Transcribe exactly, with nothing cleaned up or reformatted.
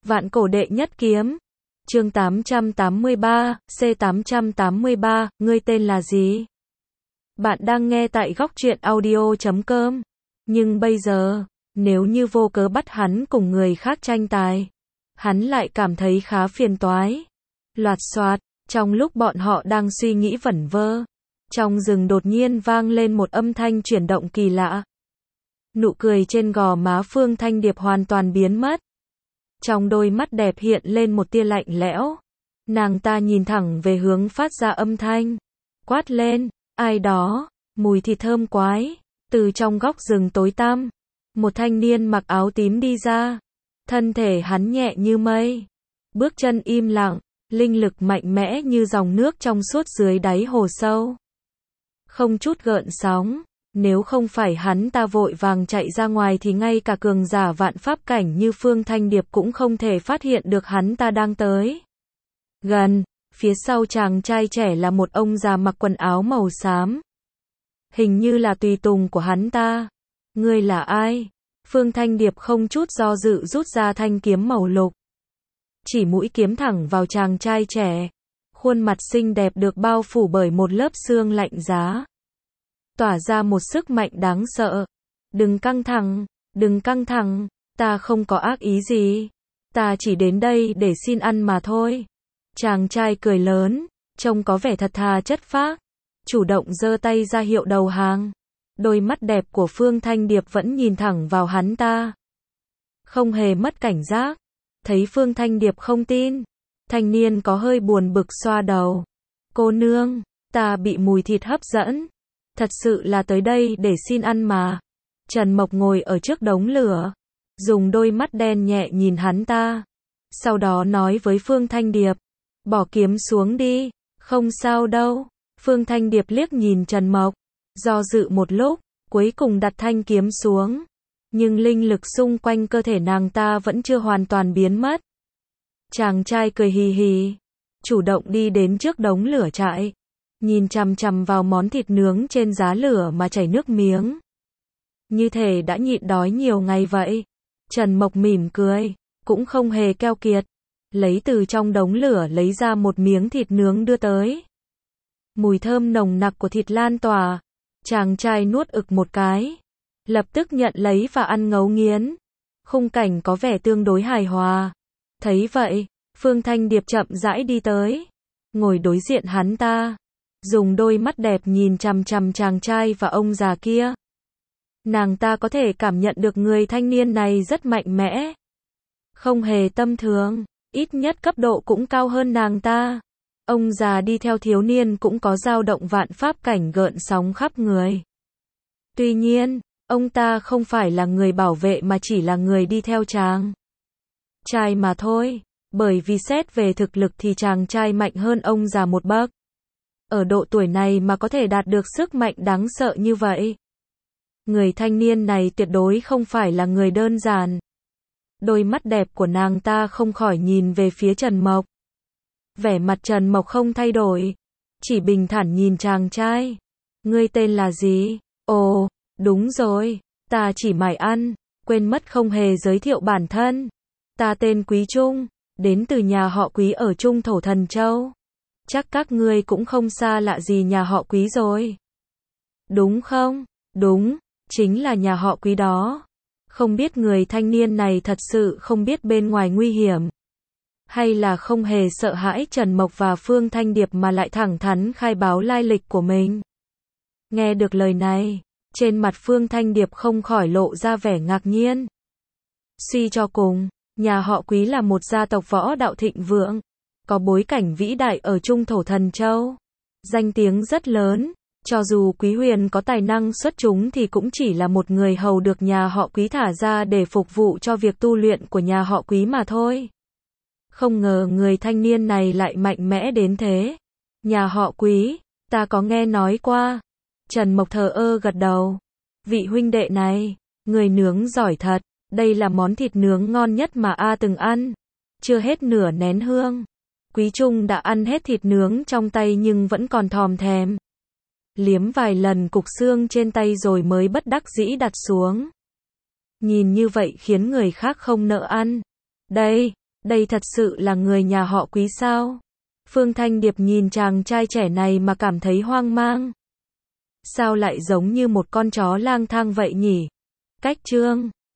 Vạn cổ đệ nhất kiếm. Chương tám trăm tám mươi ba, C tám trăm tám mươi ba, ngươi tên là gì? Bạn đang nghe tại góc truyện audio chấm com. Nhưng bây giờ, nếu như vô cớ bắt hắn cùng người khác tranh tài, hắn lại cảm thấy khá phiền toái. Loạt xoạt, trong lúc bọn họ đang suy nghĩ vẩn vơ, trong rừng đột nhiên vang lên một âm thanh chuyển động kỳ lạ. Nụ cười trên gò má Phương Thanh Điệp hoàn toàn biến mất. Trong đôi mắt đẹp hiện lên một tia lạnh lẽo. Nàng ta nhìn thẳng về hướng phát ra âm thanh. Quát lên, ai đó, mùi thịt thơm quái. Từ trong góc rừng tối tăm, một thanh niên mặc áo tím đi ra. Thân thể hắn nhẹ như mây. Bước chân im lặng, linh lực mạnh mẽ như dòng nước trong suốt dưới đáy hồ sâu. Không chút gợn sóng. Nếu không phải hắn ta vội vàng chạy ra ngoài thì ngay cả cường giả vạn pháp cảnh như Phương Thanh Điệp cũng không thể phát hiện được hắn ta đang tới. Gần, phía sau chàng trai trẻ là một ông già mặc quần áo màu xám. Hình như là tùy tùng của hắn ta. Ngươi là ai? Phương Thanh Điệp không chút do dự rút ra thanh kiếm màu lục. Chỉ mũi kiếm thẳng vào chàng trai trẻ. Khuôn mặt xinh đẹp được bao phủ bởi một lớp sương lạnh giá. Tỏa ra một sức mạnh đáng sợ. Đừng căng thẳng, đừng căng thẳng, ta không có ác ý gì. Ta chỉ đến đây để xin ăn mà thôi. Chàng trai cười lớn, trông có vẻ thật thà chất phác, chủ động giơ tay ra hiệu đầu hàng. Đôi mắt đẹp của Phương Thanh Điệp vẫn nhìn thẳng vào hắn ta. Không hề mất cảnh giác. Thấy Phương Thanh Điệp không tin, thanh niên có hơi buồn bực xoa đầu. Cô nương, ta bị mùi thịt hấp dẫn. Thật sự là tới đây để xin ăn mà. Trần Mộc ngồi ở trước đống lửa, dùng đôi mắt đen nhẹ nhìn hắn ta. Sau đó nói với Phương Thanh Điệp, bỏ kiếm xuống đi, không sao đâu. Phương Thanh Điệp liếc nhìn Trần Mộc, do dự một lúc, cuối cùng đặt thanh kiếm xuống. Nhưng linh lực xung quanh cơ thể nàng ta vẫn chưa hoàn toàn biến mất. Chàng trai cười hì hì, chủ động đi đến trước đống lửa trại. Nhìn chằm chằm vào món thịt nướng trên giá lửa mà chảy nước miếng. Như thể đã nhịn đói nhiều ngày vậy. Trần Mộc mỉm cười, cũng không hề keo kiệt. Lấy từ trong đống lửa lấy ra một miếng thịt nướng đưa tới. Mùi thơm nồng nặc của thịt lan tỏa. Chàng trai nuốt ực một cái. Lập tức nhận lấy và ăn ngấu nghiến. Khung cảnh có vẻ tương đối hài hòa. Thấy vậy, Phương Thanh Điệp chậm rãi đi tới. Ngồi đối diện hắn ta. Dùng đôi mắt đẹp nhìn chằm chằm chàng trai và ông già kia. Nàng ta có thể cảm nhận được người thanh niên này rất mạnh mẽ. Không hề tâm thường, ít nhất cấp độ cũng cao hơn nàng ta. Ông già đi theo thiếu niên cũng có dao động vạn pháp cảnh gợn sóng khắp người. Tuy nhiên, ông ta không phải là người bảo vệ mà chỉ là người đi theo chàng trai mà thôi. Bởi vì xét về thực lực thì chàng trai mạnh hơn ông già một bậc. Ở độ tuổi này mà có thể đạt được sức mạnh đáng sợ như vậy. Người thanh niên này tuyệt đối không phải là người đơn giản. Đôi mắt đẹp của nàng ta không khỏi nhìn về phía Trần Mộc. Vẻ mặt Trần Mộc không thay đổi. Chỉ bình thản nhìn chàng trai. Ngươi tên là gì? Ồ, đúng rồi. Ta chỉ mải ăn. Quên mất không hề giới thiệu bản thân. Ta tên Quý Trung. Đến từ nhà họ Quý ở Trung Thổ Thần Châu. Chắc các ngươi cũng không xa lạ gì nhà họ Quý rồi. Đúng không? Đúng, chính là nhà họ Quý đó. Không biết người thanh niên này thật sự không biết bên ngoài nguy hiểm. Hay là không hề sợ hãi Trần Mộc và Phương Thanh Điệp mà lại thẳng thắn khai báo lai lịch của mình. Nghe được lời này, trên mặt Phương Thanh Điệp không khỏi lộ ra vẻ ngạc nhiên. Suy cho cùng, nhà họ Quý là một gia tộc võ đạo thịnh vượng. Có bối cảnh vĩ đại ở Trung Thổ Thần Châu. Danh tiếng rất lớn. Cho dù Quý Huyền có tài năng xuất chúng thì cũng chỉ là một người hầu được nhà họ Quý thả ra để phục vụ cho việc tu luyện của nhà họ Quý mà thôi. Không ngờ người thanh niên này lại mạnh mẽ đến thế. Nhà họ Quý, ta có nghe nói qua. Trần Mộc thờ ơ gật đầu. Vị huynh đệ này, người nướng giỏi thật. Đây là món thịt nướng ngon nhất mà A từng ăn. Chưa hết nửa nén hương. Quý Trung đã ăn hết thịt nướng trong tay nhưng vẫn còn thòm thèm. Liếm vài lần cục xương trên tay rồi mới bất đắc dĩ đặt xuống. Nhìn như vậy khiến người khác không nỡ ăn. Đây, Đây thật sự là người nhà họ Quý sao? Phương Thanh Điệp nhìn chàng trai trẻ này mà cảm thấy hoang mang. Sao lại giống như một con chó lang thang vậy nhỉ? Cách chương